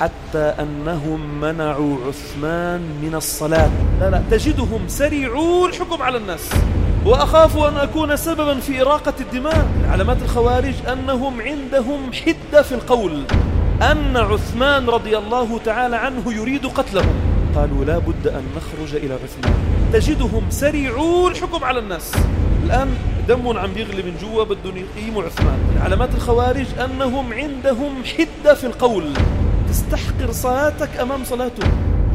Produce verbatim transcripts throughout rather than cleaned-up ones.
حتى أنهم منعوا عثمان من الصلاة. لا لا تجدهم سريعوا الحكم على الناس، وأخاف أن أكون سببا في إراقة الدماء. علامات الخوارج أنهم عندهم حدة في القول، أن عثمان رضي الله تعالى عنه يريد قتلهم، قالوا لا بد أن نخرج إلى عثمان. تجدهم سريعوا الحكم على الناس، الآن دم عم بيغلي من جوا بدهم يقيموا عثمان. علامات الخوارج أنهم عندهم حدة في القول، تستحقر صلاتك أمام صلاته.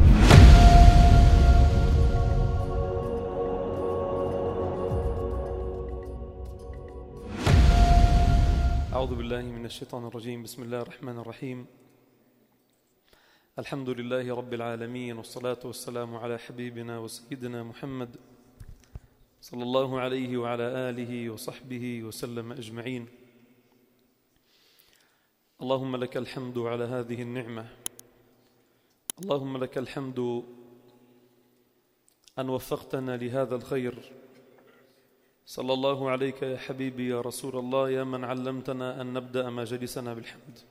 أعوذ بالله من الشيطان الرجيم. بسم الله الرحمن الرحيم. الحمد لله رب العالمين، والصلاة والسلام على حبيبنا وسيدنا محمد صلى الله عليه وعلى آله وصحبه وسلم أجمعين. اللهم لك الحمد على هذه النعمة، اللهم لك الحمد أن وفقتنا لهذا الخير. صلى الله عليك يا حبيبي يا رسول الله، يا من علمتنا أن نبدأ مجالسنا بالحمد،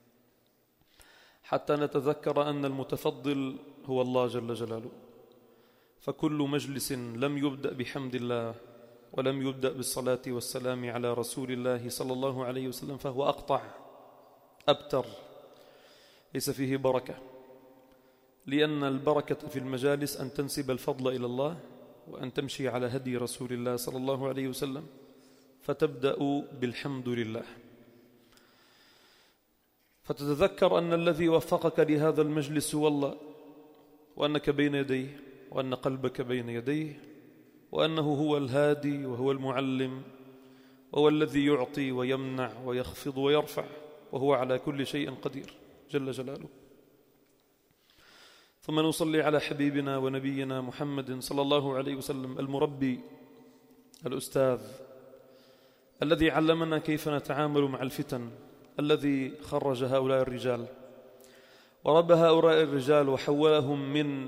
حتى نتذكر أن المتفضل هو الله جل جلاله. فكل مجلس لم يبدأ بحمد الله ولم يبدأ بالصلاة والسلام على رسول الله صلى الله عليه وسلم فهو أقطع أبتر، ليس فيه بركة. لأن البركة في المجالس أن تنسب الفضل إلى الله، وأن تمشي على هدي رسول الله صلى الله عليه وسلم، فتبدأ بالحمد لله، فتتذكر أن الذي وفقك لهذا المجلس هو الله، وأنك بين يديه، وأن قلبك بين يديه، وأنه هو الهادي وهو المعلم، وهو الذي يعطي ويمنع ويخفض ويرفع، وهو على كل شيء قدير جل جلاله. ثم نصلي على حبيبنا ونبينا محمد صلى الله عليه وسلم، المربي الأستاذ الذي علمنا كيف نتعامل مع الفتن، الذي خرج هؤلاء الرجال وربى هؤلاء الرجال وحولهم من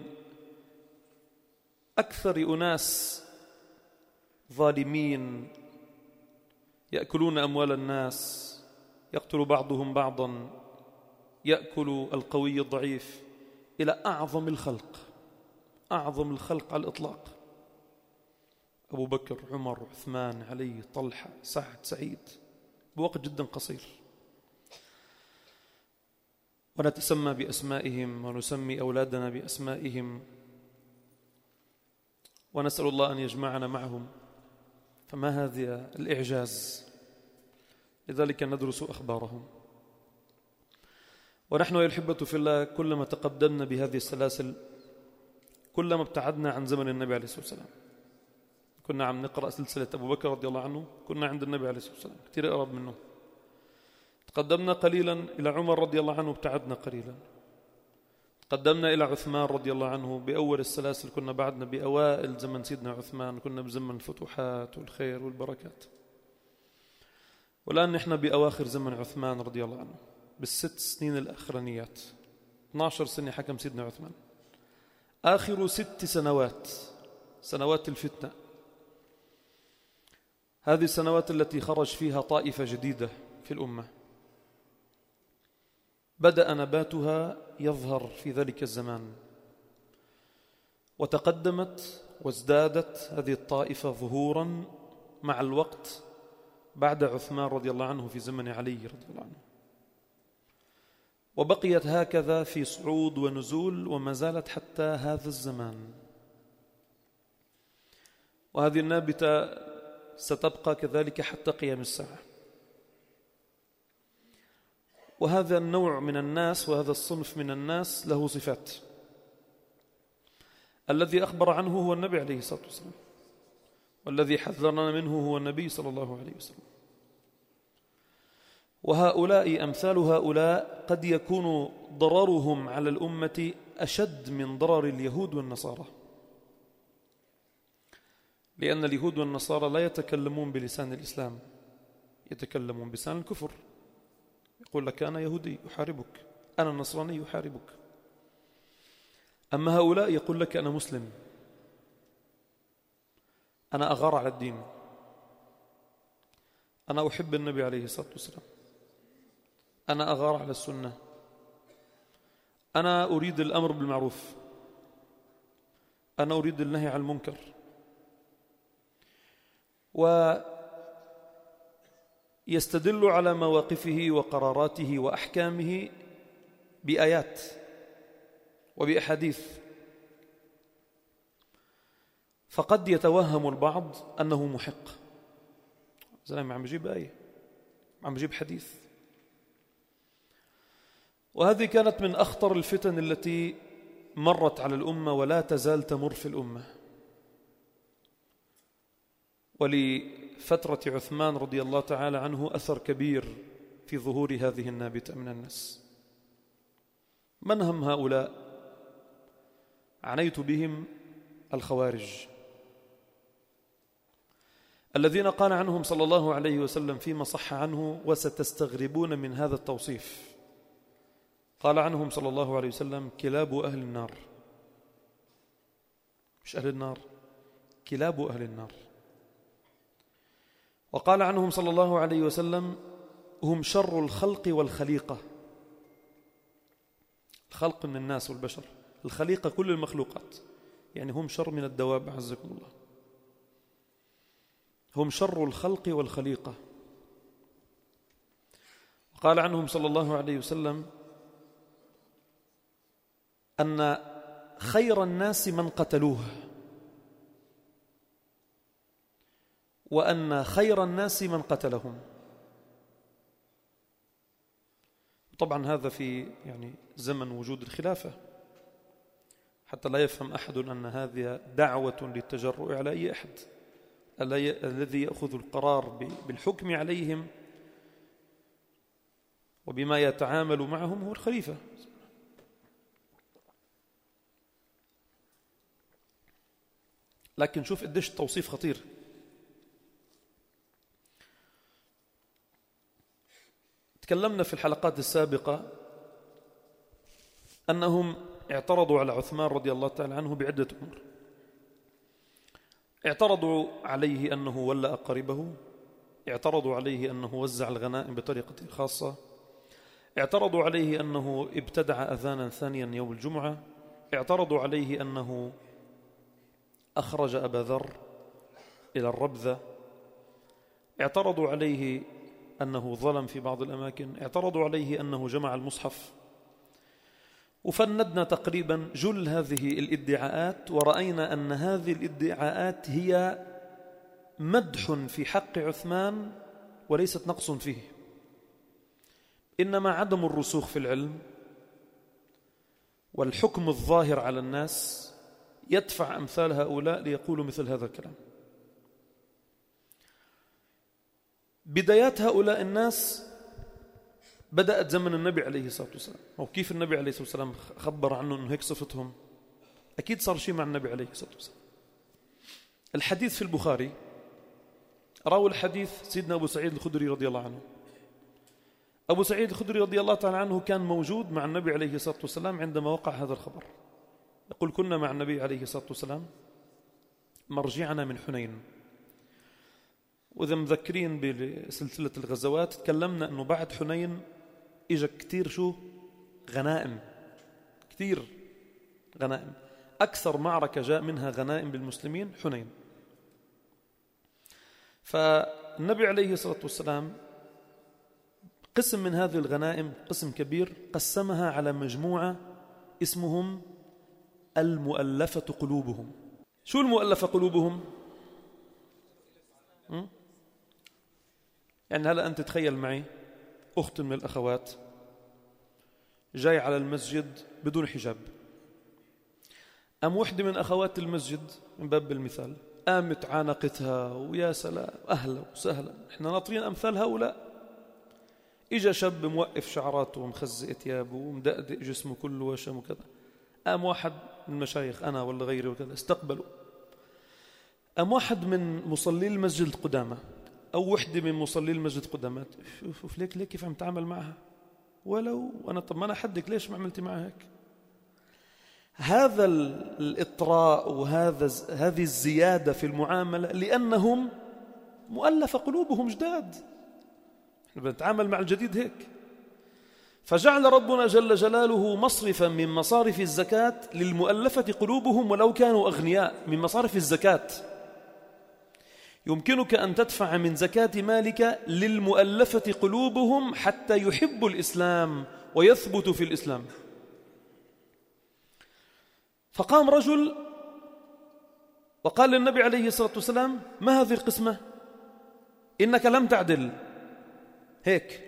أكثر أناس ظالمين يأكلون أموال الناس، يقتل بعضهم بعضا، يأكل القوي الضعيف، إلى أعظم الخلق، أعظم الخلق على الإطلاق، أبو بكر، عمر، عثمان، علي، طلحة، سعد، سعيد، بوقت جدا قصير. ونتسمى بأسمائهم ونسمي أولادنا بأسمائهم، ونسأل الله أن يجمعنا معهم. فما هذا الإعجاز؟ لذلك ندرس أخبارهم. ونحن يا الحبة في الله كلما تقدمنا بهذه السلاسل كلما ابتعدنا عن زمن النبي عليه الصلاة والسلام. كنا عم نقرأ سلسلة أبو بكر رضي الله عنه، كنا عند النبي عليه الصلاة والسلام كثير أقرب منه. تقدمنا قليلا إلى عمر رضي الله عنه، ابتعدنا قليلا. تقدمنا إلى عثمان رضي الله عنه، بأول السلاسل كنا بعدنا بأوائل زمن سيدنا عثمان، كنا بزمن الفتوحات والخير والبركات. والآن نحن بأواخر زمن عثمان رضي الله عنه، بالست سنين الأخرانيات. اثنتي عشرة سنة حكم سيدنا عثمان، آخر ست سنوات، سنوات الفتنة. هذه السنوات التي خرج فيها طائفة جديدة في الأمة، بدأ نباتها يظهر في ذلك الزمان، وتقدمت وازدادت هذه الطائفة ظهورا مع الوقت بعد عثمان رضي الله عنه في زمن علي رضي الله عنه، وبقيت هكذا في صعود ونزول، وما زالت حتى هذا الزمان. وهذه النابتة ستبقى كذلك حتى قيام الساعة. وهذا النوع من الناس وهذا الصنف من الناس له صفات. الذي أخبر عنه هو النبي عليه الصلاة والسلام، والذي حذرنا منه هو النبي صلى الله عليه وسلم. وهؤلاء أمثال هؤلاء قد يكون ضررهم على الأمة أشد من ضرر اليهود والنصارى، لأن اليهود والنصارى لا يتكلمون بلسان الإسلام، يتكلمون بلسان الكفر. يقول لك أنا يهودي أحاربك، أنا نصراني أحاربك. أما هؤلاء يقول لك أنا مسلم، أنا أغار على الدين، أنا أحب النبي عليه الصلاة والسلام، أنا أغار على السنة، أنا أريد الأمر بالمعروف، أنا أريد النهي عن المنكر، ويستدل على مواقفه وقراراته وأحكامه بآيات وبأحاديث. فقد يتوهم البعض أنه محق، زلمة عم يجيب آية، عم يجيب حديث. وهذه كانت من أخطر الفتن التي مرت على الأمة ولا تزال تمر في الأمة. ولفترة عثمان رضي الله تعالى عنه أثر كبير في ظهور هذه النابتة من الناس. من هم هؤلاء؟ عنيت بهم الخوارج الذين قال عنهم صلى الله عليه وسلم فيما صح عنه: وستستغربون من هذا التوصيف. قال عنهم صلى الله عليه وسلم: كلاب أهل النار. مش أهل النار، كلاب أهل النار. وقال عنهم صلى الله عليه وسلم: هم شر الخلق والخليقة. الخلق من الناس والبشر، الخليقة كل المخلوقات، يعني هم شر من الدواب عزكم الله. هم شر الخلق والخليقة. وقال عنهم صلى الله عليه وسلم أن خير الناس من قتلوه، وأن خير الناس من قتلهم. طبعا هذا في يعني زمن وجود الخلافة، حتى لا يفهم أحد أن هذه دعوة للتجرؤ على أي أحد. الذي يأخذ القرار بالحكم عليهم وبما يتعامل معهم هو الخليفة. لكن شوف قديش التوصيف خطير. تكلمنا في الحلقات السابقة أنهم اعترضوا على عثمان رضي الله تعالى عنه بعدة أمور. اعترضوا عليه أنه ولى أقاربه، اعترضوا عليه أنه وزع الغنائم بطريقة خاصة، اعترضوا عليه أنه ابتدع أذانا ثانيا يوم الجمعة، اعترضوا عليه أنه أخرج أبا ذر إلى الربذة، اعترضوا عليه أنه ظلم في بعض الأماكن، اعترضوا عليه أنه جمع المصحف. وفندنا تقريبا جل هذه الادعاءات، ورأينا أن هذه الادعاءات هي مدح في حق عثمان وليست نقص فيه، إنما عدم الرسوخ في العلم والحكم الظاهر على الناس يدفع أمثال هؤلاء ليقولوا مثل هذا الكلام. بدايات هؤلاء الناس بدأت زمن النبي عليه الصلاة والسلام. وكيف النبي عليه الصلاة والسلام خبر عنه أنه هيك صفتهم؟ أكيد صار شيء مع النبي عليه الصلاة والسلام. الحديث في البخاري، راوي الحديث سيدنا أبو سعيد الخدري رضي الله عنه. أبو سعيد الخدري رضي الله تعالى عنه كان موجود مع النبي عليه الصلاة والسلام عندما وقع هذا الخبر. يقول: كنا مع النبي عليه الصلاة والسلام مرجعنا من حنين. وإذا مذكرين بسلسلة الغزوات تكلمنا أنه بعد حنين إجا كتير شو غنائم، كتير غنائم. أكثر معركة جاء منها غنائم بالمسلمين حنين. فالنبي عليه الصلاة والسلام قسم من هذه الغنائم، قسم كبير، قسمها على مجموعة اسمهم المؤلفة قلوبهم. شو المؤلفة قلوبهم؟ م? يعني هلأ أنت تخيل معي أخت من الأخوات جاي على المسجد بدون حجاب، أم وحدة من أخوات المسجد من باب المثال قامت عانقتها، ويا سلام أهلا وسهلا، إحنا ناطرين أمثال هؤلاء. إجا شاب موقف شعراته ومخزق ثيابه ومدقدق جسمه كله وشم وكذا، قام واحد من المشايخ أنا ولا غيري وكذا استقبلوا. قام واحد من مصلي المسجد القدامى أو وحدة من مصلي المسجد القدامى، شوف ليك ليك كيف عم تعامل معها، ولو أنا طب ما أنا حدك ليش ما عملتي معها هيك؟ هذا الإطراء وهذا هذه الزيادة في المعاملة لأنهم مؤلف قلوبهم جداد، احنا بنتعامل مع الجديد هيك. فجعل ربنا جل جلاله مصرفا من مصارف الزكاة للمؤلفة قلوبهم ولو كانوا أغنياء. من مصارف الزكاة يمكنك أن تدفع من زكاة مالك للمؤلفة قلوبهم حتى يحبوا الإسلام ويثبتوا في الإسلام. فقام رجل وقال للنبي عليه الصلاة والسلام: ما هذه القسمة؟ إنك لم تعدل. هيك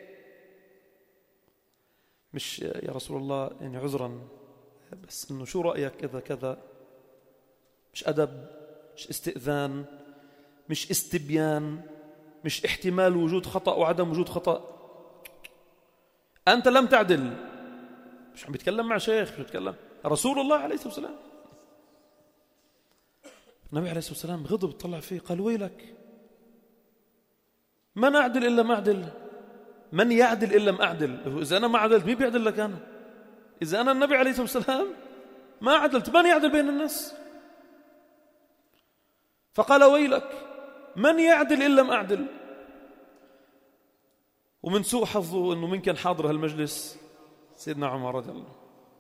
مش يا رسول الله يعني عذرا، بس إنه شو رأيك كذا كذا، مش أدب، مش استئذان، مش استبيان، مش احتمال وجود خطأ وعدم وجود خطأ. أنت لم تعدل. مش عم بيتكلم مع شيخ، مش بيتكلم رسول الله عليه الصلاة والسلام. النبي عليه الصلاة والسلام غضب، طلع فيه قال: ويلك، من أعدل إلا ما أعدل؟ من يعدل إلا ما أعدل؟ إذا أنا ما عدلت مين بيعدل لك أنا؟ إذا أنا النبي عليه الصلاة والسلام ما عدلت، من يعدل بين الناس؟ فقال: ويلك، من يعدل إلا ما أعدل؟ ومن سوء حظه أنه من كان حاضر هالمجلس سيدنا عمر رضي الله.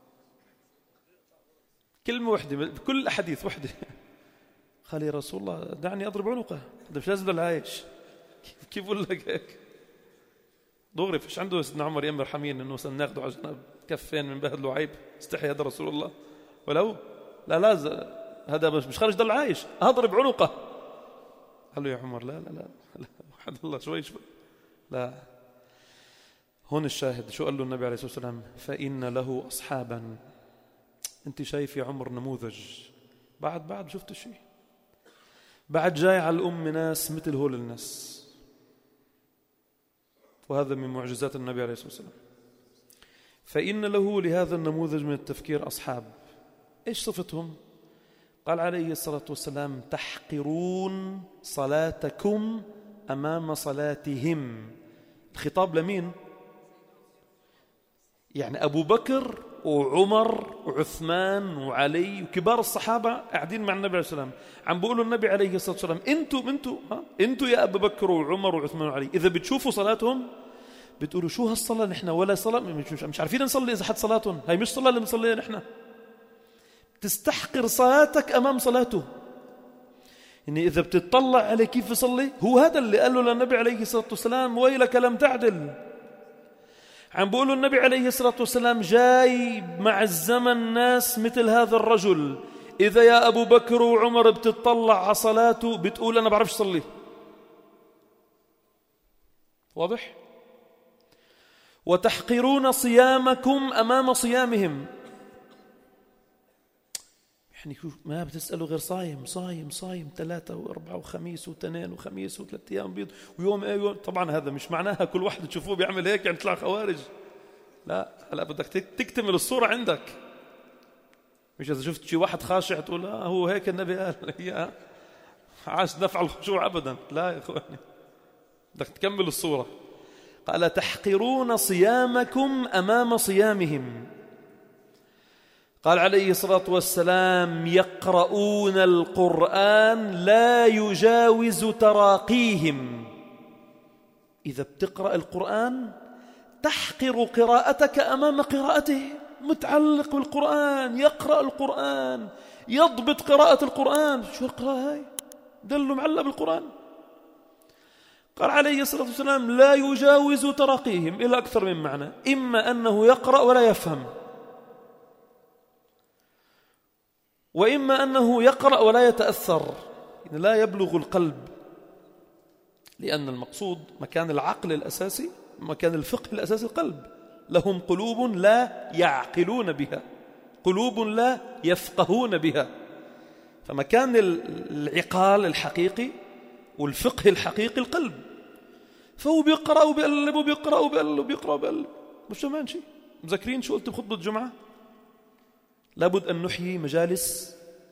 كلمة واحدة بكل حديث واحدة، قال: يا رسول الله دعني أضرب عنقه، ده مش لازم العايش. كيف أقول لك هيك دغري؟ فش عنده سيدنا عمر يأمر حمين أنه سناخده على جنب كفين من بهد له عيب؟ استحي هذا رسول الله ولو لا لا هذا مش خارج ضل عايش، أضرب عنقه. قال له: يا عمر لا لا لا, لا. وحد الله شوي شوي لا. هون الشاهد شو قال له النبي عليه الصلاة والسلام؟ فإن له أصحابا. أنت شايف يا عمر نموذج، بعد بعد شفت شيء، بعد جاي على الأم ناس مثل هول الناس. وهذا من معجزات النبي عليه الصلاة والسلام. فإن له لهذا النموذج من التفكير أصحاب. إيش صفتهم؟ قال عليه الصلاة والسلام: تحقرون صلاتكم أمام صلاتهم. الخطاب لمين؟ يعني أبو بكر وعمر وعثمان وعلي وكبار الصحابة قاعدين مع النبي عليه الصلاة والسلام، عم بيقولوا النبي عليه الصلاة والسلام: انتوا انتوا ها انتوا يا أبو بكر وعمر وعثمان وعلي إذا بتشوفوا صلاتهم بتقولوا شو هالصلاة نحن ولا صلاة، مش, مش عارفين نصلي إذا حد صلاتهم، هاي مش صلاة اللي بنصليها نحن. تستحقر صلاتك أمام صلاته. يعني إذا بتطلع على كيف يصلي، هو هذا اللي قال له للنبي عليه الصلاة والسلام: ويلك لم تعدل. عم بيقولوا النبي عليه الصلاة والسلام جاي مع الزمن ناس مثل هذا الرجل، إذا يا أبو بكر وعمر بتطلع على صلاته بتقول أنا بعرفش صلي. واضح؟ وتحقرون صيامكم أمام صيامهم. يعني ما بتسألوا غير صايم صايم صايم ثلاثة وأربعة وخميس واثنين وخميس وثلاثة أيام بيض ويوم أيوم. طبعا هذا مش معناها كل واحد تشوفوه بيعمل هيك يعني تطلع خوارج، لا هلا بدك تكتمل الصورة عندك. مش إذا شفت شي واحد خاشع تقول آه هو هيك النبي قال يا عاش نفع الخشوع أبدا، لا يا إخواني بدك تكمل الصورة. قال: تحقرون صيامكم أمام صيامهم. قال عليه الصلاة والسلام: يقرؤون القرآن لا يجاوز تراقيهم. إذا بتقرأ القرآن تحقر قراءتك أمام قراءته. متعلق بالقرآن، يقرأ القرآن، يضبط قراءة القرآن. شو القراءة هاي؟ دلوا معلق بالقرآن. قال عليه الصلاة والسلام: لا يجاوز تراقيهم، إلى أكثر من معنى، إما أنه يقرأ ولا يفهم، وإما أنه يقرأ ولا يتأثر، يعني لا يبلغ القلب، لأن المقصود مكان العقل الأساسي، مكان الفقه الأساسي القلب. لهم قلوب لا يعقلون بها، قلوب لا يفقهون بها. فمكان العقال الحقيقي والفقه الحقيقي القلب. فهو بيقرأ وبيقلب وبيقرأ وبيقلب وبيقرأ وبيقلب. مش سمعان شيء. مذكرين شو قلت بخطبة الجمعة؟ لابد أن نحيي مجالس،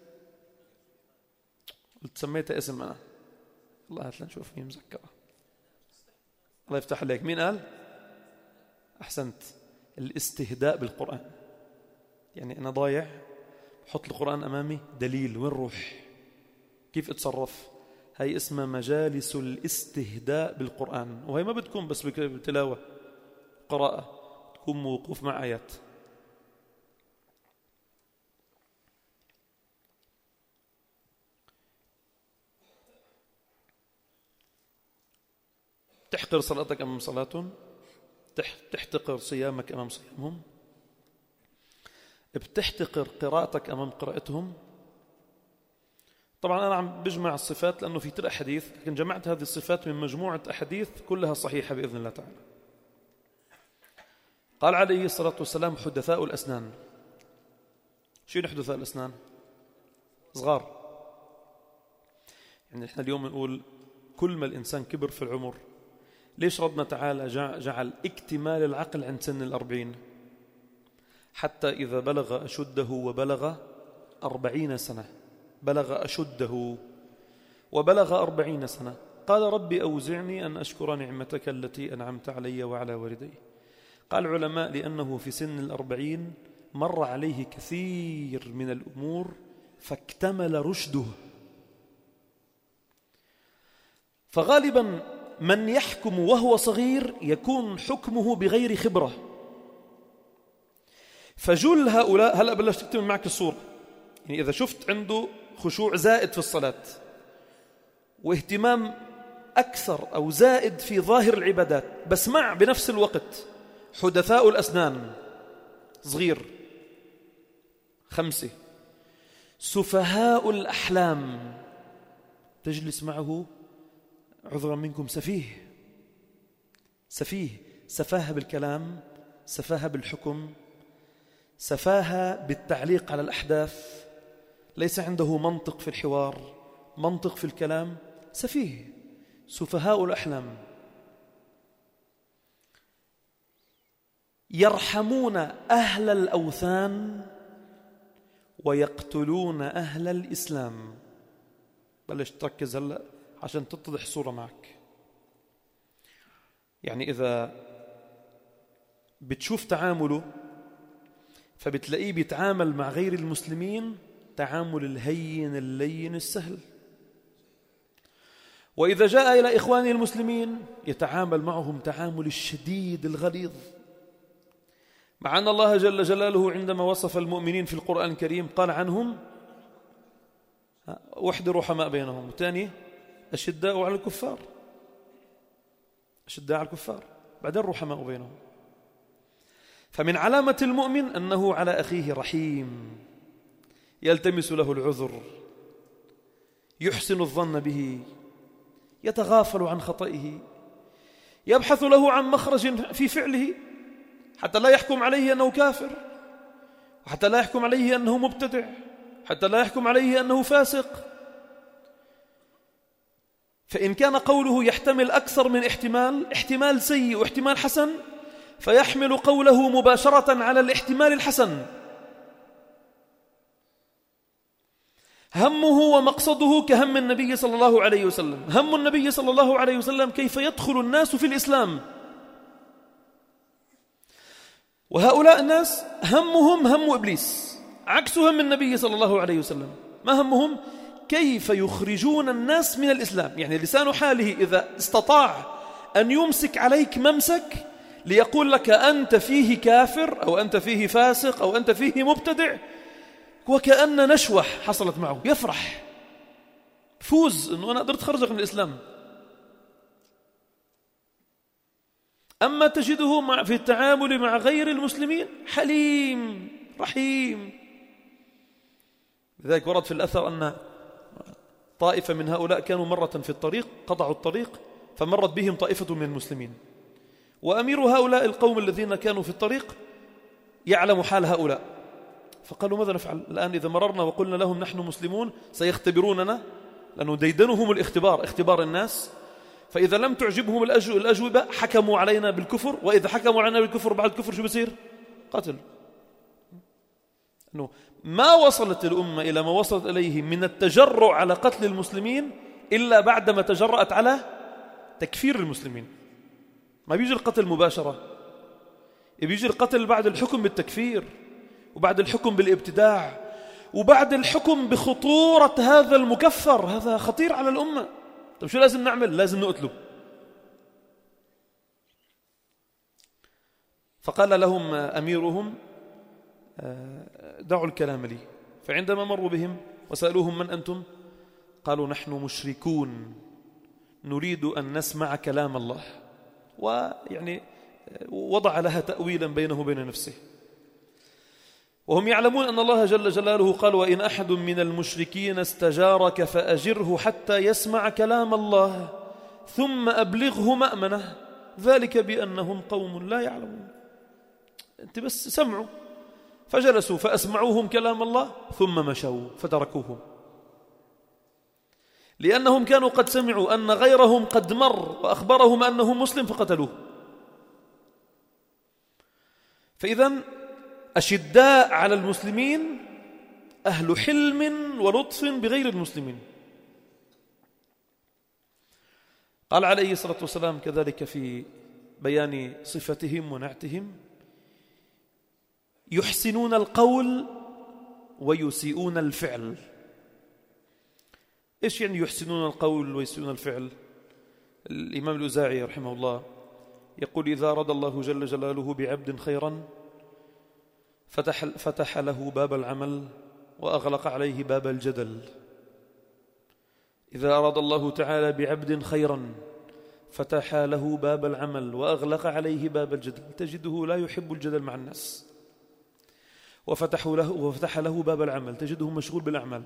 قلت سميتها اسم أنا، الله هات لنشوف مين مذكرة. الله يفتح عليك. مين قال؟ أحسنت. الاستهداء بالقرآن. يعني أنا ضايع، بحط القرآن أمامي دليل، وين روح؟ كيف اتصرف؟ هاي اسمها مجالس الاستهداء بالقرآن. وهي ما بتكون بس بتلاوة قراءة، يكون موقوف مع آيات. تحقر صلاتك أمام صلاتهم، بتحتقر صيامك أمام صيامهم، بتحتقر قراءتك أمام قراءتهم. طبعا أنا عم بجمع الصفات لأنه في ترى أحاديث، لكن جمعت هذه الصفات من مجموعة أحاديث كلها صحيحة بإذن الله تعالى. قال عليه الصلاة والسلام: حدثاء الأسنان. شو حدثاء الأسنان؟ صغار. يعني إحنا اليوم نقول كل ما الإنسان كبر في العمر، ليش ربنا تعالى جعل اكتمال العقل عند سن الأربعين؟ حتى إذا بلغ أشده وبلغ أربعين سنة، بلغ أشده وبلغ أربعين سنة، قال: ربي أوزعني أن أشكر نعمتك التي أنعمت علي وعلى والدي. قال العلماء: لأنه في سن الأربعين مر عليه كثير من الأمور فاكتمل رشده. فغالبا من يحكم وهو صغير يكون حكمه بغير خبرة. فجل هؤلاء، هلأ بلشت تكتمل معك الصورة. يعني إذا شفت عنده خشوع زائد في الصلاة واهتمام أكثر أو زائد في ظاهر العبادات، بس مع بنفس الوقت حدثاء الأسنان صغير خمسة، سفهاء الأحلام، تجلس معه عذرا منكم سفيه سفيه سفاهة بالكلام، سفاهة بالحكم، سفاهة بالتعليق على الأحداث، ليس عنده منطق في الحوار، منطق في الكلام، سفيه، سفهاء الأحلام. يرحمون أهل الأوثان ويقتلون أهل الإسلام. بلش تركز هلأ عشان تتضح الصورة معك. يعني إذا بتشوف تعامله فبتلاقيه بيتعامل مع غير المسلمين تعامل الهين اللين السهل، وإذا جاء إلى إخوانه المسلمين يتعامل معهم تعامل الشديد الغليظ. مع أن الله جل جلاله عندما وصف المؤمنين في القرآن الكريم قال عنهم: وحد رحماء بينهم، وثاني أشداء على الكفار، أشداء على الكفار، بعدين رحماء بينهم. فمن علامة المؤمن أنه على أخيه رحيم، يلتمس له العذر، يحسن الظن به، يتغافل عن خطئه، يبحث له عن مخرج في فعله حتى لا يحكم عليه أنه كافر، وحتى لا يحكم عليه أنه مبتدع، حتى لا يحكم عليه أنه فاسق. فإن كان قوله يحتمل أكثر من احتمال، احتمال سيء واحتمال حسن، فيحمل قوله مباشرة على الاحتمال الحسن. همه ومقصده كهم النبي صلى الله عليه وسلم. هم النبي صلى الله عليه وسلم كيف يدخل الناس في الإسلام، وهؤلاء الناس همهم هم إبليس، عكس هم النبي صلى الله عليه وسلم. ما همهم؟ كيف يخرجون الناس من الإسلام. يعني لسان حاله إذا استطاع أن يمسك عليك ممسك ليقول لك أنت فيه كافر أو أنت فيه فاسق أو أنت فيه مبتدع، وكأن نشوة حصلت معه، يفرح، فوز أنه أنا قدرت خرجك من الإسلام. أما تجده مع في التعامل مع غير المسلمين حليم رحيم. لذلك ورد في الأثر أن طائفة من هؤلاء كانوا مرة في الطريق، قطعوا الطريق فمرت بهم طائفة من المسلمين، وأمير هؤلاء القوم الذين كانوا في الطريق يعلم حال هؤلاء، فقالوا: ماذا نفعل الآن إذا مررنا وقلنا لهم نحن مسلمون سيختبروننا، لأنه ديدنهم الاختبار، اختبار الناس، فإذا لم تعجبهم الأجوبة حكموا علينا بالكفر، وإذا حكموا علينا بالكفر بعد الكفر شو بصير؟ قتل. أنه ما وصلت الأمة إلى ما وصلت إليه من التجرؤ على قتل المسلمين إلا بعدما تجرأت على تكفير المسلمين. ما بيجي القتل مباشرة، بيجي القتل بعد الحكم بالتكفير، وبعد الحكم بالابتداع، وبعد الحكم بخطورة هذا المكفر. هذا خطير على الأمة. طيب شو لازم نعمل؟ لازم نقتله. فقال لهم أميرهم دعوا الكلام لي. فعندما مروا بهم وسألوهم من أنتم قالوا نحن مشركون نريد أن نسمع كلام الله، ويعني وضع لها تأويلا بينه وبين نفسه، وهم يعلمون أن الله جل جلاله قال وإن أحد من المشركين استجارك فأجره حتى يسمع كلام الله ثم أبلغه مأمنه ذلك بأنهم قوم لا يعلمون. أنت بس سمعوا. فجلسوا فأسمعوهم كلام الله ثم مشوا فتركوهم، لأنهم كانوا قد سمعوا أن غيرهم قد مر وأخبرهم أنه مسلم فقتلوه. فإذن أشداء على المسلمين أهل حلم ولطف بغير المسلمين. قال عليه الصلاة والسلام كذلك في بيان صفتهم ونعتهم يحسنون القول ويسيئون الفعل. إيش يعني يحسنون القول ويسيئون الفعل؟ الإمام الأوزاعي رحمه الله يقول إذا أراد الله جل جلاله بعبد خيرا فتح, فتح له باب العمل وأغلق عليه باب الجدل. إذا أراد الله تعالى بعبد خيرا فتح له باب العمل وأغلق عليه باب الجدل، تجده لا يحب الجدل مع الناس. وفتح له, وفتح له باب العمل تجده مشغول بالأعمال.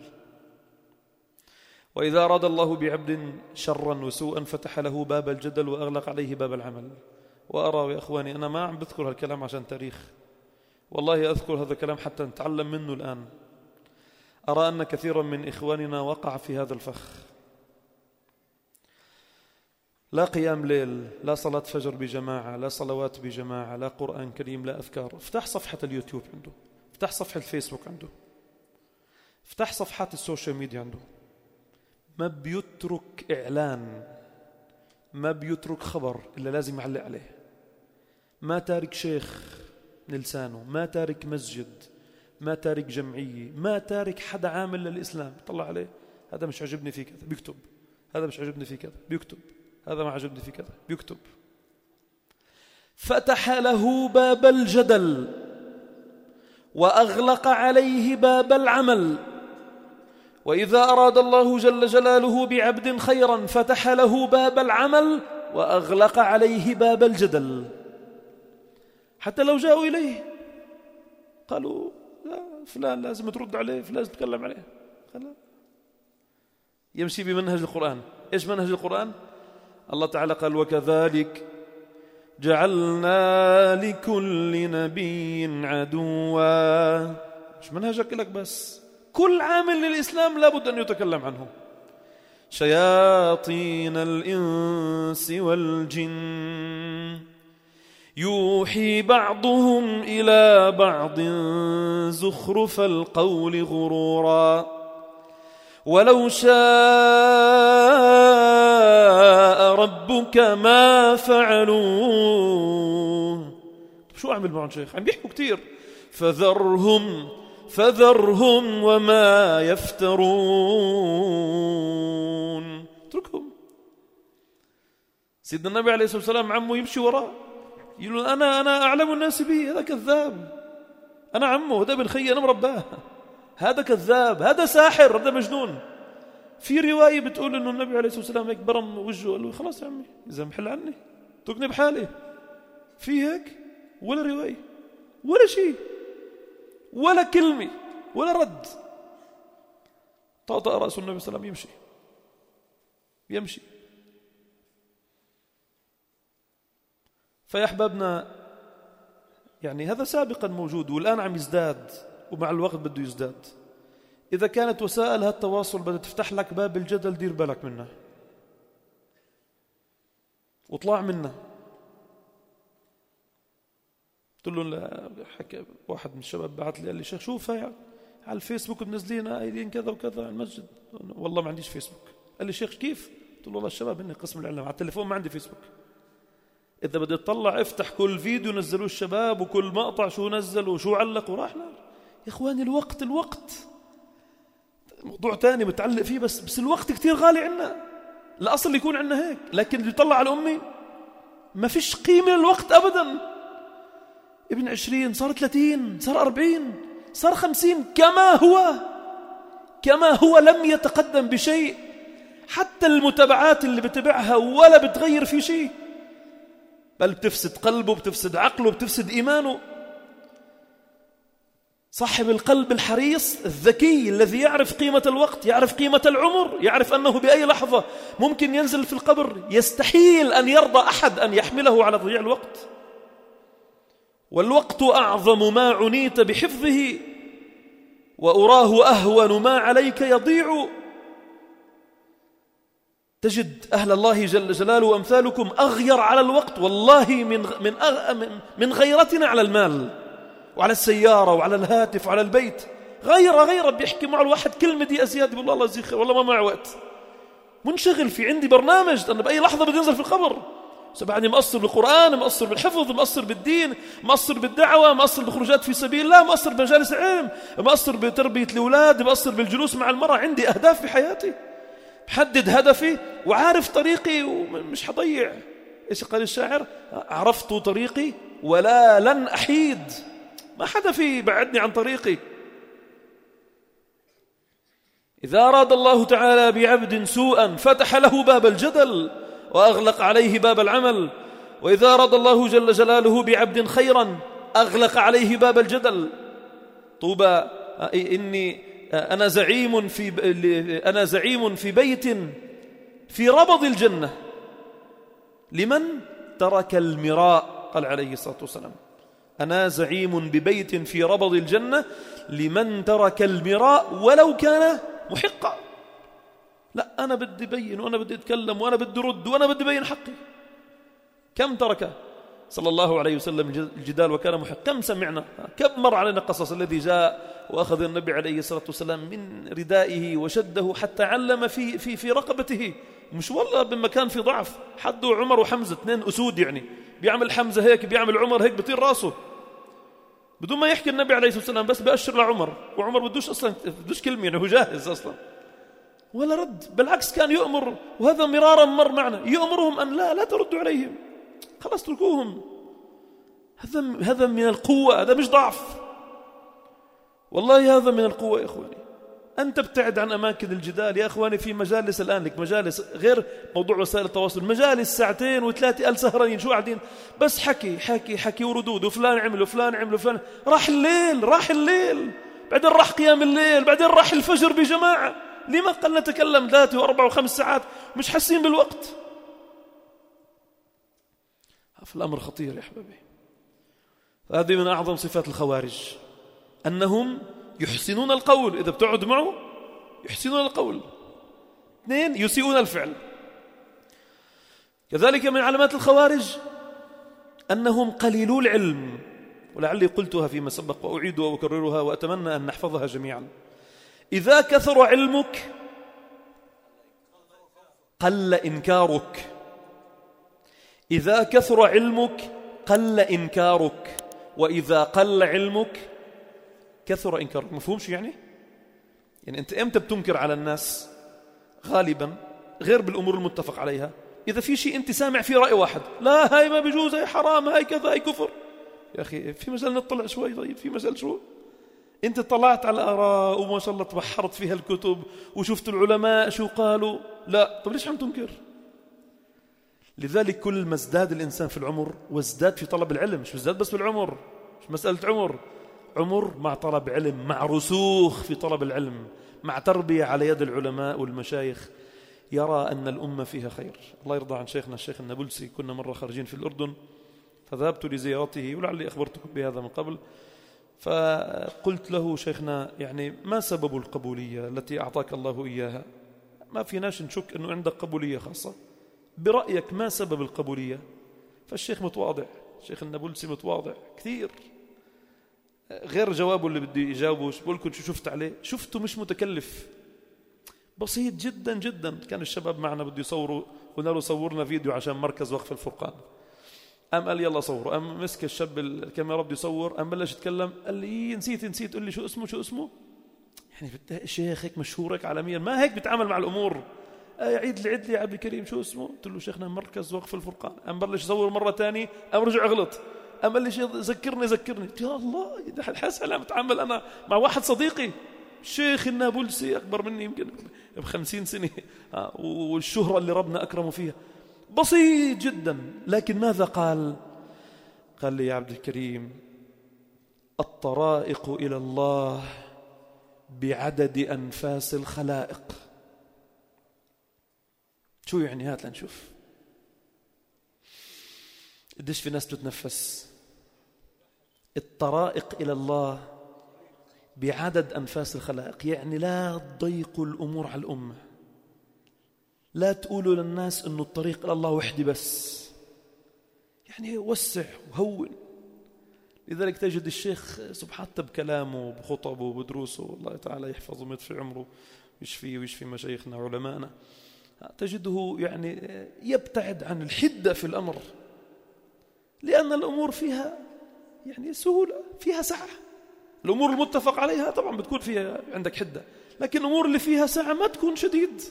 وإذا أراد الله بعبد شرا وسوءا فتح له باب الجدل وأغلق عليه باب العمل. وأرى يا أخواني أنا ما عم بذكر هالكلام عشان تاريخ، والله أذكر هذا الكلام حتى نتعلم منه الآن. أرى أن كثيرا من إخواننا وقع في هذا الفخ. لا قيام ليل، لا صلاة فجر بجماعة، لا صلوات بجماعة، لا قرآن كريم، لا أذكار. افتح صفحة اليوتيوب عنده، افتح صفحة الفيسبوك عنده، افتح صفحات السوشيال ميديا عنده. ما بيترك إعلان، ما بيترك خبر إلا لازم يعلق عليه. ما تارك شيخ من لسانه، ما تارك مسجد، ما تارك جمعية، ما تارك حدا عامل للإسلام. طلع عليه هذا مش عجبني في كذا بيكتب، هذا مش عجبني في كذا بيكتب، هذا ما عجبني في كذا بيكتب. فتح له باب الجدل وأغلق عليه باب العمل. وإذا أراد الله جل جلاله بعبد خيرا فتح له باب العمل وأغلق عليه باب الجدل. حتى لو جاءوا إليه قالوا لا فلان لازم ترد عليه، فلان لازم تتكلم عليه، خلاص يمشي بمنهج القرآن. إيش منهج القرآن؟ الله تعالى قال وكذلك جعلنا لكل نبي عدوا. مش منهجك لك بس، كل عامل للإسلام لابد أن يتكلم عنه. شياطين الإنس والجن يوحي بعضهم إلى بعض زخرف القول غرورا ولو شاء ربك ما فعلوه. شو أعمل معهم شيخ؟ عم بيحكوا كتير. فذرهم فذرهم وما يفترون. اتركهم. سيدنا النبي عليه الصلاة والسلام عمه يمشي وراه يقول أنا أنا أعلم الناس به. هذا كذاب. أنا عمه، هذا بالخي أنا مرباه. هذا كذاب، هذا ساحر، هذا مجنون. في رواية بتقول إنه النبي عليه الصلاة والسلام هيك برم وجهه قال له خلاص يا عمي إذا محل عني تركني بحالي. في هيك ولا رواية ولا شيء ولا كلمة ولا رد. طأطأ رأس النبي صلى الله عليه وسلم يمشي يمشي. فيا أحبابنا يعني هذا سابقا موجود والآن عم يزداد، ومع الوقت بده يزداد. إذا كانت وسائل هالتواصل بدها تفتح لك باب الجدل دير بالك منها وطلع منها. قلت له حكى واحد من الشباب بعث لي قال لي شيخ شوف هاي على الفيسبوك منزلين قايلين كذا وكذا على المسجد. والله ما عنديش فيسبوك. قال لي شيخ كيف؟ قلت له والله الشباب هن قسم الإعلام على التليفون ما عندي فيسبوك. إذا بدي تطلع افتح كل فيديو نزلوه الشباب وكل مقطع شو نزلوا وشو علقوا راح. لا يا إخواني الوقت الوقت موضوع تاني متعلق فيه، بس بس الوقت كتير غالي عنا. الأصل يكون عنا هيك، لكن اللي يطلع على أمي ما فيش قيمة للوقت أبدا. ابن عشرين صار ثلاثين، صار أربعين، صار خمسين، كما هو كما هو لم يتقدم بشيء. حتى المتابعات اللي بتبعها ولا بتغير في شيء، بل بتفسد قلبه، بتفسد عقله، بتفسد إيمانه. صاحب القلب الحريص الذكي الذي يعرف قيمة الوقت، يعرف قيمة العمر، يعرف أنه بأي لحظة ممكن ينزل في القبر، يستحيل أن يرضى أحد أن يحمله على تضييع الوقت. والوقت أعظم ما عنيت بحفظه، وأراه أهون ما عليك يضيع. تجد أهل الله جل جلاله وأمثالكم أغير على الوقت والله من من من غيرتنا على المال وعلى السيارة وعلى الهاتف وعلى البيت. غير غير بيحكي مع الواحد كلمة دي أزياد، والله الله يجزيه خير، والله ما معي وقت، منشغل في عندي برنامج، أنا بأي لحظة بدي أنزل في القبر. بعدني مقصر بالقرآن، مقصر بالحفظ، مقصر بالدين، مقصر بالدعوة، مقصر بالخروجات في سبيل الله، مقصر بمجالس علم، مقصر بتربية الأولاد، مقصر بالجلوس مع المرأة. عندي أهداف في حياتي، بحدد هدفي وعارف طريقي ومش حضيع. إيش قال الشاعر؟ عرفت طريقي ولا لن أحيد، ما حدا في بعدني عن طريقي. إذا أراد الله تعالى بعبد سوءا فتح له باب الجدل وأغلق عليه باب العمل، وإذا أراد الله جل جلاله بعبد خيرا أغلق عليه باب الجدل. طوبى إني أنا زعيم في أنا زعيم في بيت في ربض الجنة لمن ترك المراء، قال عليه الصلاة والسلام: أنا زعيم ببيت في ربض الجنة لمن ترك المراء ولو كان محقا. لا، أنا بدي بين وأنا بدي أتكلم وأنا بدي رد وأنا بدي بين حقي. كم ترك صلى الله عليه وسلم الجدال وكان محق؟ كم سمعنا، كم مر علينا قصص الذي جاء وأخذ النبي عليه الصلاة والسلام من ردائه وشده حتى علم في في في رقبته، مش والله بمكان في ضعف. حدوا عمر وحمزة، اثنين أسود يعني، بيعمل حمزة هيك بيعمل عمر هيك، بطير راسه بدون ما يحكي النبي عليه الصلاة والسلام، بس بأشر لعمر، وعمر بدوش أصلا بدوش كلمة يعني، هو جاهز أصلا ولا رد. بالعكس كان يؤمر، وهذا مرارا مر معنا، يؤمرهم أن لا لا تردوا عليهم، خلاص تركوهم. هذا هذا من القوة، هذا مش ضعف، والله هذا من القوة يا إخواني. أنت بتعد عن أماكن الجدال يا إخواني. في مجالس الآن لك مجالس غير موضوع وسائل التواصل، مجالس ساعتين وثلاثة قال سهرانين، شو قاعدين بس حكي حكي حكي وردود، وفلان عمل وفلان عمل وفلان. راح الليل، راح الليل، بعدين راح قيام الليل، بعدين راح الفجر بجماعة. لما قال نتكلم ثلاثة وأربع وخمس ساعات مش حاسين بالوقت؟ فالأمر خطير يا حبيبي. هذه من أعظم صفات الخوارج، أنهم يحسنون القول، إذا بتقعد معه يحسنون القول. اثنين، يسيئون الفعل. كذلك من علامات الخوارج أنهم قليلو العلم، ولعلي قلتها فيما سبق وأعيدها وأكررها وأتمنى أن نحفظها جميعا. إذا كثر علمك قل إنكارك، إذا كثر علمك قل إنكارك، وإذا قل علمك كثر إنكارك. مفهوم شو يعني؟ يعني أنت إمتى بتنكر على الناس؟ غالبا غير بالأمور المتفق عليها. إذا في شيء أنت سامع فيه رأي واحد، لا هاي ما بيجوز، هاي حرام، هاي كذا، هاي كفر. يا أخي في مجال نطلع شوي، طيب في مجال شو؟ أنت طلعت على آراء وما شاء الله تبحرت فيها الكتب وشفت العلماء شو قالوا، لا طب ليش عم تنكر؟ لذلك كل ما ازداد الإنسان في العمر وازداد في طلب العلم، مش ازداد بس بالعمر، مش مسألة عمر، عمر مع طلب علم، مع رسوخ في طلب العلم، مع تربية على يد العلماء والمشايخ، يرى أن الأمة فيها خير. الله يرضى عن شيخنا الشيخ النابلسي، كنا مرة خارجين في الأردن فذهبت لزيارته، ولعلي أخبرتكم بهذا من قبل، فقلت له: شيخنا يعني ما سبب القبولية التي أعطاك الله إياها؟ ما فيناش نشك أنه عندك قبولية خاصة، برأيك ما سبب القبولية؟ فالشيخ متواضع، الشيخ النابلسي متواضع كثير، غير جوابه اللي بدي يجاوبه. بقول لكم شو شفت عليه؟ شفته مش متكلف، بسيط جدا جدا. كان الشباب معنا بده يصوروا، قلنا له صورنا فيديو عشان مركز وقف الفرقان، قام قال يلا صوروا، قام مسك الشاب الكاميرا بده يصور، قام بلش يتكلم، قال لي نسيت نسيت قل لي شو اسمه شو اسمه يعني شيخ هيك مشهور هيك عالميا، ما هيك بيتعامل مع الأمور. عيد لي عيد لي يا عبد الكريم شو اسمه؟ قلت له شيخنا مركز وقف الفرقان. قام بلش يصور مرة تانية، قام رجع غلط، أمل لي شيء ذكرني ذكرني يا الله حاسس أنا بتعامل أنا مع واحد صديقي شيخ النابلسي أكبر مني يمكن بخمسين سنة والشهرة اللي ربنا أكرمه فيها بسيط جدا، لكن ماذا قال؟ قال لي يا عبد الكريم الطرائق إلى الله بعدد أنفاس الخلائق. شو يعني؟ هات لنشوف قديش في ناس تتنفس. الطرائق إلى الله بعدد أنفاس الخلائق، يعني لا تضيقوا الأمور على الأمة، لا تقولوا للناس أنه الطريق إلى الله وحدي بس، يعني وسع وهون. لذلك تجد الشيخ سبحانه بكلامه بخطبه بدروسه والله تعالى يحفظه ويطفي عمره ويشفيه ويشفي مشايخنا وعلمائنا، تجده يعني يبتعد عن الحدة في الأمر، لأن الأمور فيها يعني سهولة، فيها سعة. الأمور المتفق عليها طبعا بتكون فيها عندك حدة، لكن الأمور اللي فيها سعة ما تكون شديد.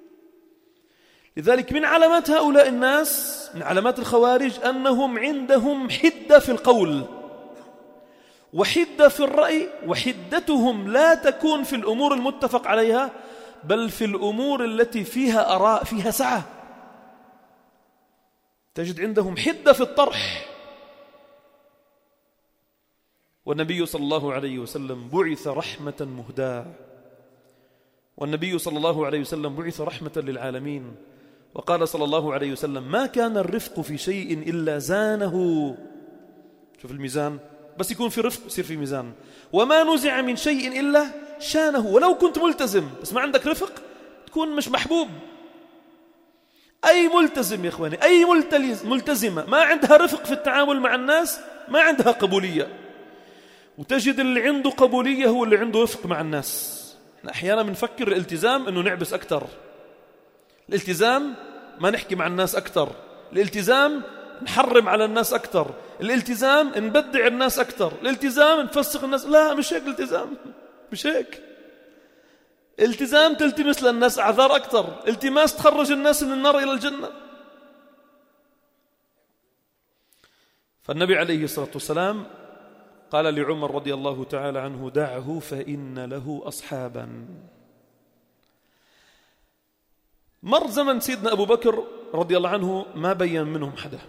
لذلك من علامات هؤلاء الناس، من علامات الخوارج، أنهم عندهم حدة في القول وحدة في الرأي، وحدتهم لا تكون في الأمور المتفق عليها بل في الأمور التي فيها آراء، فيها سعة. تجد عندهم حدة في الطرح. والنبي صلى الله عليه وسلم بعث رحمة مهداة، والنبي صلى الله عليه وسلم بعث رحمة للعالمين، وقال صلى الله عليه وسلم ما كان الرفق في شيء إلا زانه. شوف الميزان، بس يكون في رفق يصير في ميزان. وما نزع من شيء إلا شانه. ولو كنت ملتزم بس ما عندك رفق تكون مش محبوب. أي ملتزم يا إخواني، أي ملتزمة ما عندها رفق في التعامل مع الناس ما عندها قبولية. وتجد اللي عنده قبولية هو اللي عنده رفق مع الناس. احنا أحيانا بنفكر الالتزام أنه نعبس أكتر، الالتزام ما نحكي مع الناس أكتر، الالتزام نحرم على الناس أكتر، الالتزام نبدع الناس أكتر، الالتزام نفسق الناس. لا، مش هيك الالتزام، مش هيك. التزام تلتمس للناس أعذار أكتر، التماس تخرج الناس من النار إلى الجنة. فالنبي عليه الصلاة والسلام قال لعمر رضي الله تعالى عنه دعه فإن له أصحابا. مر زمن سيدنا أبو بكر رضي الله عنه ما بين منهم حدا،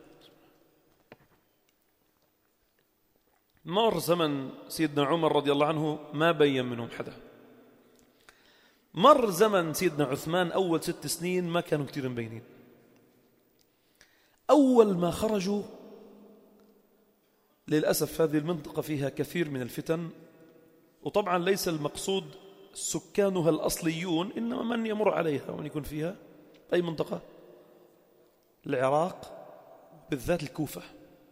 مر زمن سيدنا عمر رضي الله عنه ما بين منهم حدا، مر زمن سيدنا عثمان أول ست سنين ما كانوا كتير مبينين. أول ما خرجوا، للأسف هذه المنطقة فيها كثير من الفتن، وطبعا ليس المقصود سكانها الأصليون إنما من يمر عليها ومن يكون فيها. أي منطقة؟ العراق، بالذات الكوفة.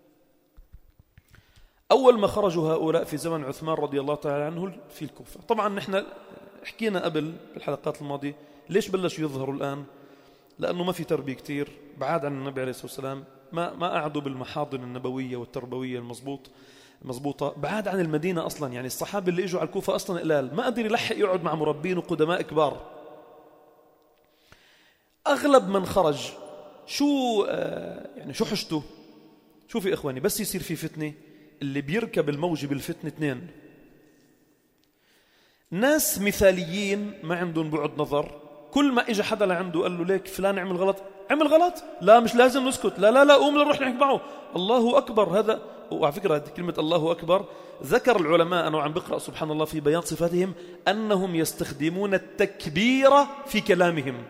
أول ما خرجوا هؤلاء في زمن عثمان رضي الله تعالى عنه في الكوفة. طبعا نحن حكينا قبل بالحلقات الماضية ليش بلشوا يظهروا الآن، لأنه ما في تربية كتير، بعاد عن النبي عليه الصلاة والسلام، ما ما قعدوا بالمحاضن النبوية والتربوية المضبوط مضبوطة، بعاد عن المدينة أصلا. يعني الصحابة اللي إجوا على الكوفة أصلا قلال، ما قدر يلحق يقعد مع مربين وقدماء كبار. أغلب من خرج شو آه يعني شو حشته؟ شوفي إخواني، بس يصير في فتنة اللي بيركب الموج بالفتنة اثنين: ناس مثاليين ما عندهم بعد نظر، كل ما إجا حدا لعنده قال له ليك فلان عمل غلط، عمل غلط، لا مش لازم نسكت، لا لا لا قوم نروح نحكي معه، الله أكبر. هذا وعلى فكرة كلمة الله أكبر ذكر العلماء أنا وعم بقرأ سبحان الله في بيان صفاتهم أنهم يستخدمون التكبير في كلامهم،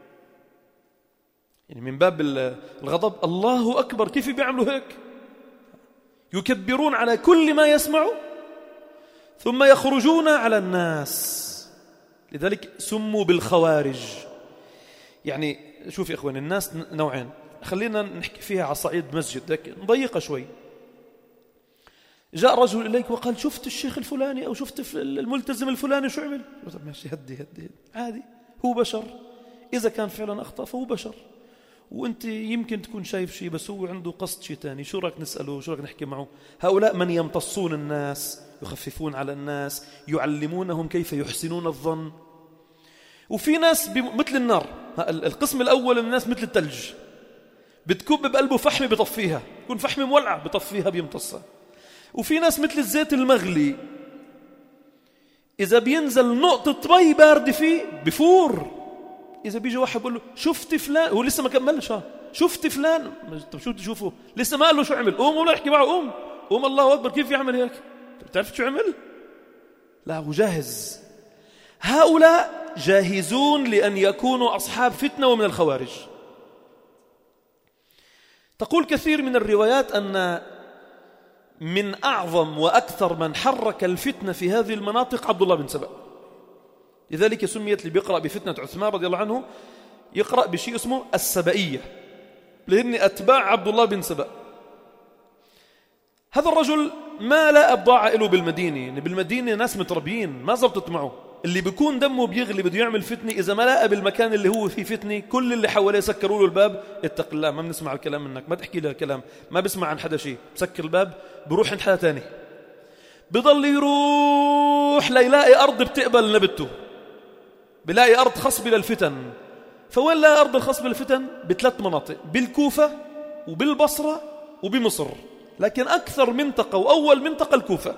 يعني من باب الغضب الله أكبر. كيف بيعملوا هيك؟ يكبرون على كل ما يسمعوا ثم يخرجون على الناس. لذلك سموا بالخوارج. يعني شوف يا إخوان، الناس نوعين، خلينا نحكي فيها على صعيد مسجد نضيقة شوي. جاء رجل إليك وقال شفت الشيخ الفلاني أو شفت الملتزم الفلاني شو عمل؟ طب ماشي، هدي هدي عادي، هو بشر، إذا كان فعلا أخطأ فهو بشر، وأنت يمكن تكون شايف شيء بس هو عنده قصد شيء تاني، شو رأيك نسأله، شو رأيك نحكي معه؟ هؤلاء من يمتصون الناس، يخففون على الناس، يعلمونهم كيف يحسنون الظن. وفي ناس مثل النار، القسم الأول من الناس مثل الثلج، بتكب بقلبه فحمة بطفيها، يكون فحمة مولعة بطفيها بيمتصها. وفي ناس مثل الزيت المغلي إذا بينزل نقطة مي باردة فيه بفور. إذا بيجي واحد بيقول له شفت فلان، هو لسه ما كملش، ها شفت فلان، طب شو تشوفه؟ لسه ما قال له شو عمل، قوم ولا احكي معه، قوم قوم الله أكبر، كيف يعمل هيك؟ بتعرف شو عمل؟ لا، هو جاهز. هؤلاء جاهزون لأن يكونوا أصحاب فتنة ومن الخوارج. تقول كثير من الروايات أن من أعظم وأكثر من حرك الفتنة في هذه المناطق عبد الله بن سبأ. لذلك سميت اللي بيقرأ بفتنة عثمان رضي الله عنه يقرأ بشيء اسمه السبئية، لأن أتباع عبد الله بن سبأ. هذا الرجل ما لا أبضاع له بالمدينة، يعني بالمدينة ناس متربيين ما زبطت معه. اللي بيكون دمه بيغلي بده يعمل فتنة، إذا ما لقى بالمكان اللي هو فيه فتنة كل اللي حواليه سكروا له الباب، اتق الله ما بنسمع الكلام منك، ما تحكي له كلام، ما بسمع عن حدا شيء، بسكر الباب بروح عند حدا تاني. بضل يروح ليلاقي أرض بتقبل نبته، بلاقي أرض خصبة للفتن. فوين لا أرض الخصبة للفتن؟ بثلاث مناطق، بالكوفة وبالبصرة وبمصر، لكن أكثر منطقة وأول منطقة الكوفة.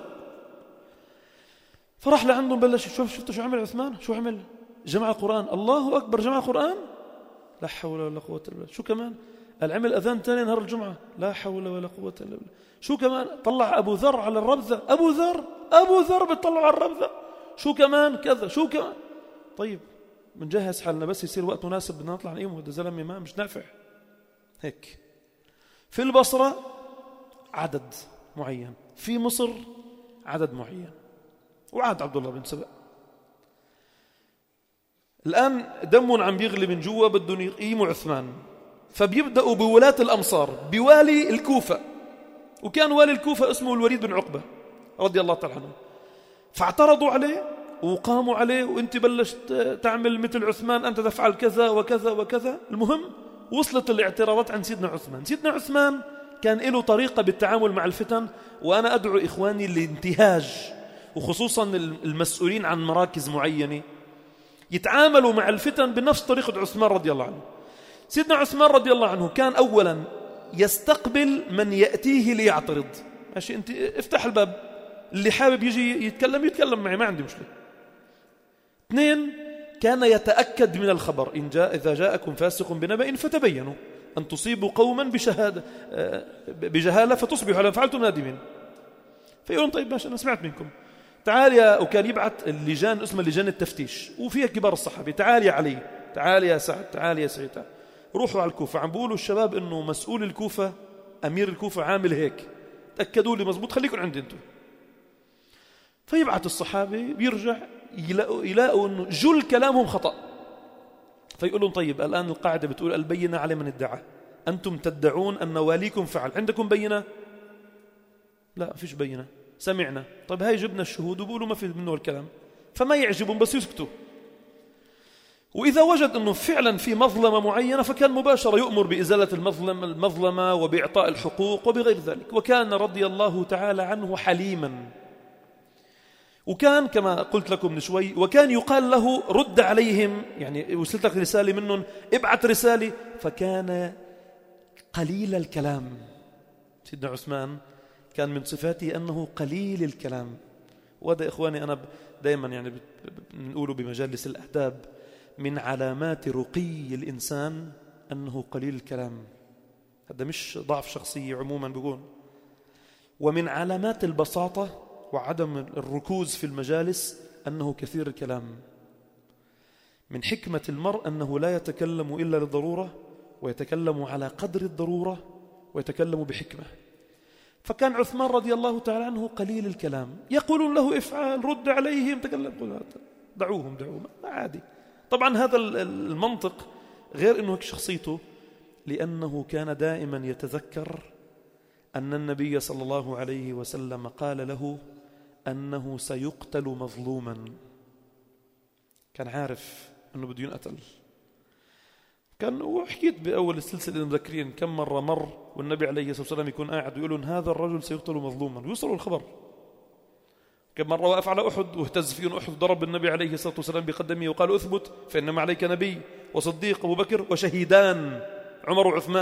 فرح لعندهم بلش شوف شفت شو عمل عثمان، شو عمل؟ جمع القرآن، الله أكبر، جمع القرآن، لا حول ولا قوة إلا بالله. شو كمان؟ العمل أذان ثاني نهار الجمعة، لا حول ولا قوة إلا بالله. شو كمان؟ طلع أبو ذر على الربذة، أبو ذر أبو ذر بتطلع على الربذة. شو كمان؟ كذا. شو كمان؟ طيب بنجهز حالنا بس يصير وقت مناسب بدنا نطلع نقيمه، هذا زلمة ما مش نافع هيك. في البصرة عدد معين، في مصر عدد معين، وعاد عبد الله بن سبأ. الآن دمهم عم بيغلي من جوا، بدهم يقيموا عثمان، فبيبدأوا بولاة الأمصار، بوالي الكوفة، وكان والي الكوفة اسمه الوليد بن عقبة رضي الله تعالى عنه. فاعترضوا عليه وقاموا عليه، وانت بلشت تعمل مثل عثمان، أنت تفعل كذا وكذا وكذا. المهم وصلت الاعتراضات عن سيدنا عثمان. سيدنا عثمان كان له طريقة بالتعامل مع الفتن، وأنا أدعو إخواني للانتهاج، وخصوصا المسؤولين عن مراكز معينة يتعاملوا مع الفتن بنفس طريقة عثمان رضي الله عنه. سيدنا عثمان رضي الله عنه كان أولا يستقبل من يأتيه ليعترض، ماشي أنت افتح الباب، اللي حابب يجي يتكلم يتكلم معي، ما عندي مشكلة. اثنين، كان يتأكد من الخبر، إن جاء إذا جاءكم فاسق بنبأ فتبينوا أن تصيبوا قوما بشهادة بجهالة فتصبحوا على ما فعلتم نادمين. فيقولون طيب ماشي أنا سمعت منكم، تعال يا، وكان يبعث اللجان اسمها لجان التفتيش وفيها كبار الصحابة، تعال يا علي، تعال يا سعد، تعال يا سعيد، روحوا على الكوفة، عم بيقولوا الشباب إنه مسؤول الكوفة أمير الكوفة عامل هيك، تأكدوا لي مزبوط، خليكم عندي انتم. فيبعث الصحابة بيرجع يلاقوا, يلاقوا إنه جل كلامهم خطأ. فيقولون طيب الآن القاعدة بتقول البينة على من ادعى، أنتم تدعون أن واليكم فعل، عندكم بينة؟ لا فيش بينة، سمعنا. طيب هاي جبنا الشهود وبقولوا ما في منه الكلام، فما يعجبهم بس يسكتوا. وإذا وجد أنه فعلا في مظلمة معينة فكان مباشرة يؤمر بإزالة المظلمة, المظلمة وبإعطاء الحقوق وبغير ذلك. وكان رضي الله تعالى عنه حليما، وكان كما قلت لكم من شوي، وكان يقال له رد عليهم، يعني وصلت لك رسالة منهم ابعث رسالة، فكان قليل الكلام. سيدنا عثمان كان من صفاته أنه قليل الكلام، وهذا إخواني أنا دائما يعني بنقوله بمجالس الآداب، من علامات رقي الإنسان أنه قليل الكلام، هذا مش ضعف شخصية عموما بقول. ومن علامات البساطة وعدم الركوز في المجالس أنه كثير الكلام. من حكمة المرء أنه لا يتكلم إلا للضرورة، ويتكلم على قدر الضرورة، ويتكلم بحكمة. فكان عثمان رضي الله تعالى عنه قليل الكلام، يقولون له افعل، رد عليهم، تكلم، قل دعوهم دعوهم عادي. طبعا هذا المنطق غير أنه هيك شخصيته، لأنه كان دائما يتذكر أن النبي صلى الله عليه وسلم قال له أنه سيقتل مظلوما، كان عارف أنه بده ينقتل. كان وحكيت بأول السلسلة المذكرين كم مرة مر والنبي عليه الصلاة والسلام يكون قاعد ويقولون هذا الرجل سيقتل مظلوما، ويوصلوا الخبر. كم مرة وقف على أحد واهتز فيه أحد، ضرب النبي عليه الصلاة والسلام بقدمه وقال أثبت فإنما عليك نبي وصديق أبو بكر وشهيدان عمر وعثمان،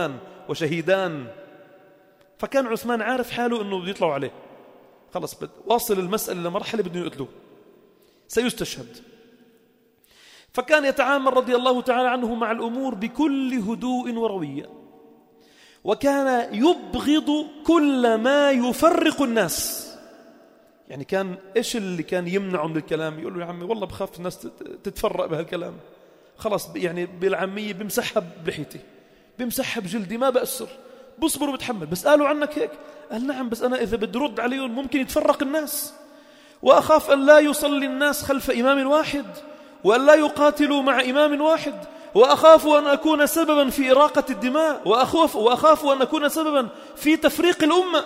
وشهيدان. فكان عثمان عارف حاله أنه بده يطلعوا عليه، خلص واصل المسألة لمرحلة بده يقتلوه، سيستشهد. فكان يتعامل رضي الله تعالى عنه مع الأمور بكل هدوء وروية، وكان يبغض كل ما يفرق الناس. يعني كان إيش اللي كان يمنعه من الكلام؟ يقول له يا عمي والله بخاف الناس تتفرق بهالكلام، خلاص يعني بالعامية بمسحها بلحيتي، بمسحها بجلدي، ما بأسر، بصبر وبتحمل. بس قالوا عنك هيك؟ قال نعم، بس أنا إذا بدي رد عليهم ممكن يتفرق الناس، وأخاف أن لا يصلي الناس خلف إمام واحد، وأن لا يقاتلوا مع إمام واحد، وأخاف أن أكون سببا في إراقة الدماء، وأخاف, وأخاف أن أكون سببا في تفريق الأمة.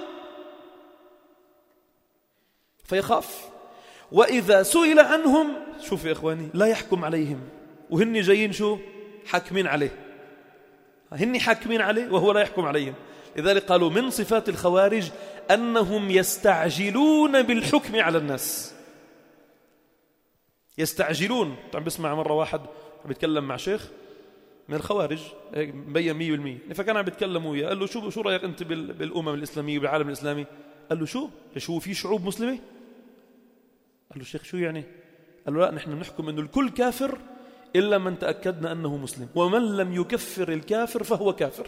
فيخاف. وإذا سئل عنهم، شوف يا إخواني، لا يحكم عليهم، وهن جايين شو حاكمين عليه، هن حاكمين عليه وهو لا يحكم عليهم. لذلك قالوا من صفات الخوارج أنهم يستعجلون بالحكم على الناس، يستعجلون. طبعا بسمع مرة واحد بيتكلم مع شيخ من الخوارج مبين مية بالمية، فكان عم بيتكلم وياه، قال له شو شو رأيك أنت بالأمم الإسلامية وبالعالم الإسلامي؟ قال له شو شو في شعوب مسلمة؟ قال له شيخ شو يعني؟ قال له لا، نحن نحكم أنه الكل كافر إلا من تأكدنا أنه مسلم، ومن لم يكفر الكافر فهو كافر.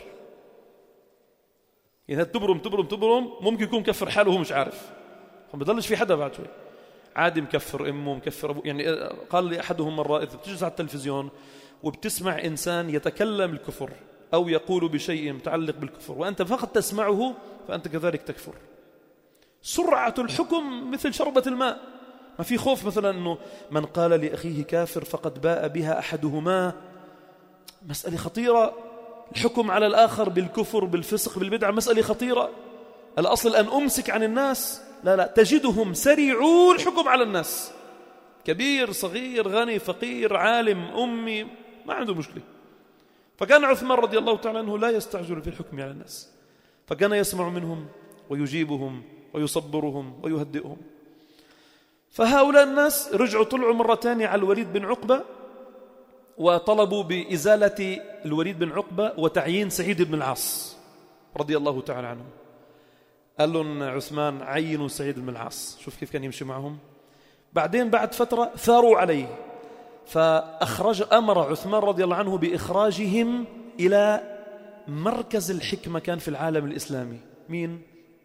يعني تبرم تبرم تبرم ممكن يكون كفر حاله وهو مش عارف، فبيضلش في حدا بعد شوي عادي مكفر أمه مكفر أبوه. يعني قال لي أحدهم مرة، إذا بتجلس على التلفزيون وبتسمع إنسان يتكلم الكفر أو يقول بشيء متعلق بالكفر وأنت فقط تسمعه، فأنت كذلك تكفر. سرعة الحكم مثل شربة الماء، ما في خوف مثلا أنه من قال لأخيه كافر فقد باء بها أحدهما، مسألة خطيرة. الحكم على الآخر بالكفر بالفسق بالبدعة مسألة خطيرة. الأصل أن أمسك عن الناس، لا لا، تجدهم سريعو الحكم على الناس، كبير صغير غني فقير عالم أمي، ما عنده مشكلة. فكان عثمان رضي الله تعالى عنه لا يستعجل في الحكم على الناس، فكان يسمع منهم ويجيبهم ويصبرهم ويهدئهم. فهؤلاء الناس رجعوا طلعوا مرة ثانية على الوليد بن عقبة وطلبوا بإزالة الوليد بن عقبة وتعيين سعيد بن العاص رضي الله تعالى عنه. قال لهم عثمان عينوا سعيد بن العاص. شوف كيف كان يمشي معهم. بعدين بعد فترة ثاروا عليه، فأخرج أمر عثمان رضي الله عنه بإخراجهم إلى مركز الحكمة كان في العالم الإسلامي. مين؟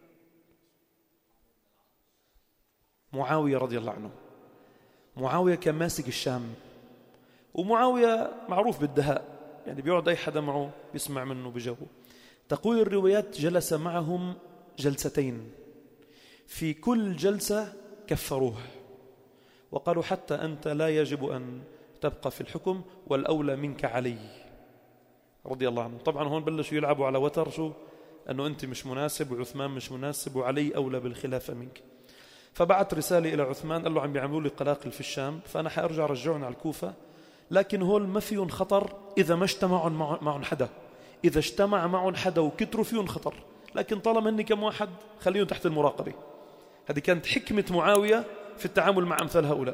معاوية رضي الله عنه. معاوية كان ماسك الشام، ومعاوية معروف بالدهاء، يعني بيقعد أي حدا معه بيسمع منه بجوه. تقول الروايات جلس معهم جلستين، في كل جلسة كفروه وقالوا حتى أنت لا يجب أن تبقى في الحكم، والأولى منك علي رضي الله عنه. طبعا هون بلشوا يلعبوا على وتر، شو أنه أنت مش مناسب وعثمان مش مناسب وعلي أولى بالخلافة منك. فبعت رسالة إلى عثمان قال له عم بيعملوا لي قلاقل في الشام، فأنا حأرجع رجعهم على الكوفة، لكن هول ما فيهم خطر إذا ما اجتمعوا معهم حدا، إذا اجتمع معهم حدا وكتروا فيهم خطر، لكن طالما هني كم واحد خليهم تحت المراقبة. هذه كانت حكمة معاوية في التعامل مع أمثال هؤلاء.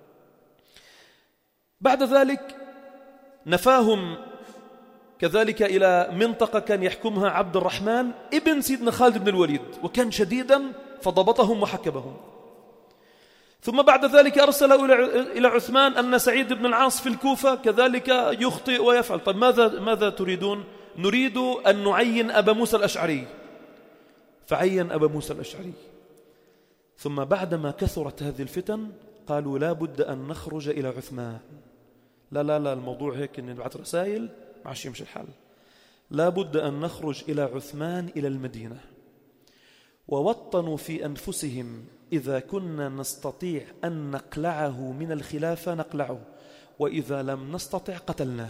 بعد ذلك نفاهم كذلك إلى منطقة كان يحكمها عبد الرحمن ابن سيدنا خالد بن الوليد، وكان شديدا فضبطهم وحكبهم. ثم بعد ذلك أرسل إلى عثمان أن سعيد بن العاص في الكوفة كذلك يخطئ ويفعل. طيب ماذا ماذا تريدون؟ نريد أن نعين أبا موسى الأشعري، فعين أبا موسى الأشعري. ثم بعدما كثرت هذه الفتن قالوا لا بد أن نخرج إلى عثمان. لا لا لا الموضوع هيك إن نبعث رسائل معش يمشي الحال، لا بد أن نخرج إلى عثمان إلى المدينة. ووطنوا في أنفسهم إذا كنا نستطيع أن نقلعه من الخلافة نقلعه، وإذا لم نستطع قتلناه.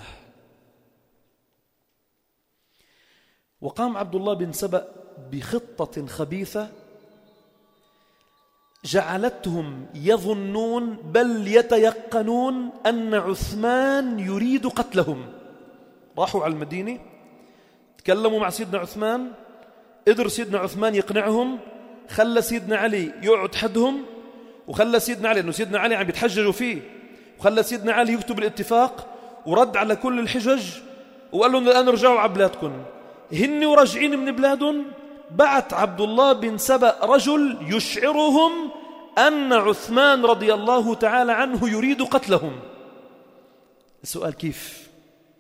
وقام عبد الله بن سبأ بخطة خبيثة جعلتهم يظنون بل يتيقنون أن عثمان يريد قتلهم. راحوا على المدينة، تكلموا مع سيدنا عثمان، قدر سيدنا عثمان يقنعهم، خلى سيدنا علي يقعد حدهم، وخلى سيدنا علي، لأنه سيدنا علي عم بيتحججوا فيه، وخلى سيدنا علي يكتب الاتفاق ورد على كل الحجج، وقال لهم الآن ارجعوا على بلادكم. هن وراجعين من بلادهم بعت عبد الله بن سبأ رجل يشعرهم أن عثمان رضي الله تعالى عنه يريد قتلهم. السؤال كيف؟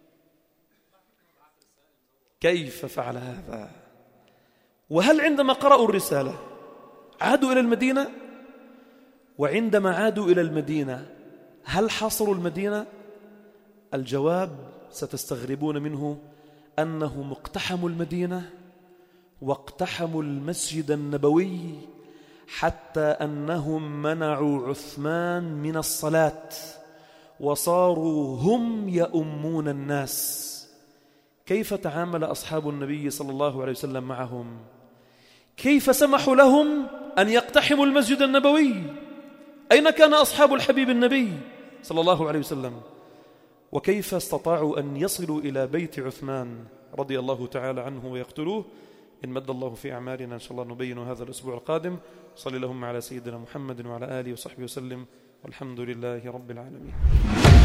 كيف فعل هذا؟ وهل عندما قرأوا الرسالة عادوا إلى المدينة؟ وعندما عادوا إلى المدينة هل حاصروا المدينة؟ الجواب ستستغربون منه أنهم اقتحموا المدينة واقتحموا المسجد النبوي حتى أنهم منعوا عثمان من الصلاة وصاروا هم يؤمون الناس. كيف تعامل أصحاب النبي صلى الله عليه وسلم معهم؟ كيف سمحوا لهم أن يقتحموا المسجد النبوي؟ أين كان أصحاب الحبيب النبي صلى الله عليه وسلم؟ وكيف استطاعوا أن يصلوا إلى بيت عثمان رضي الله تعالى عنه ويقتلوه؟ إن مد الله في أعمالنا إن شاء الله نبين هذا الأسبوع القادم. صلى اللهم على سيدنا محمد وعلى آله وصحبه وسلم، والحمد لله رب العالمين.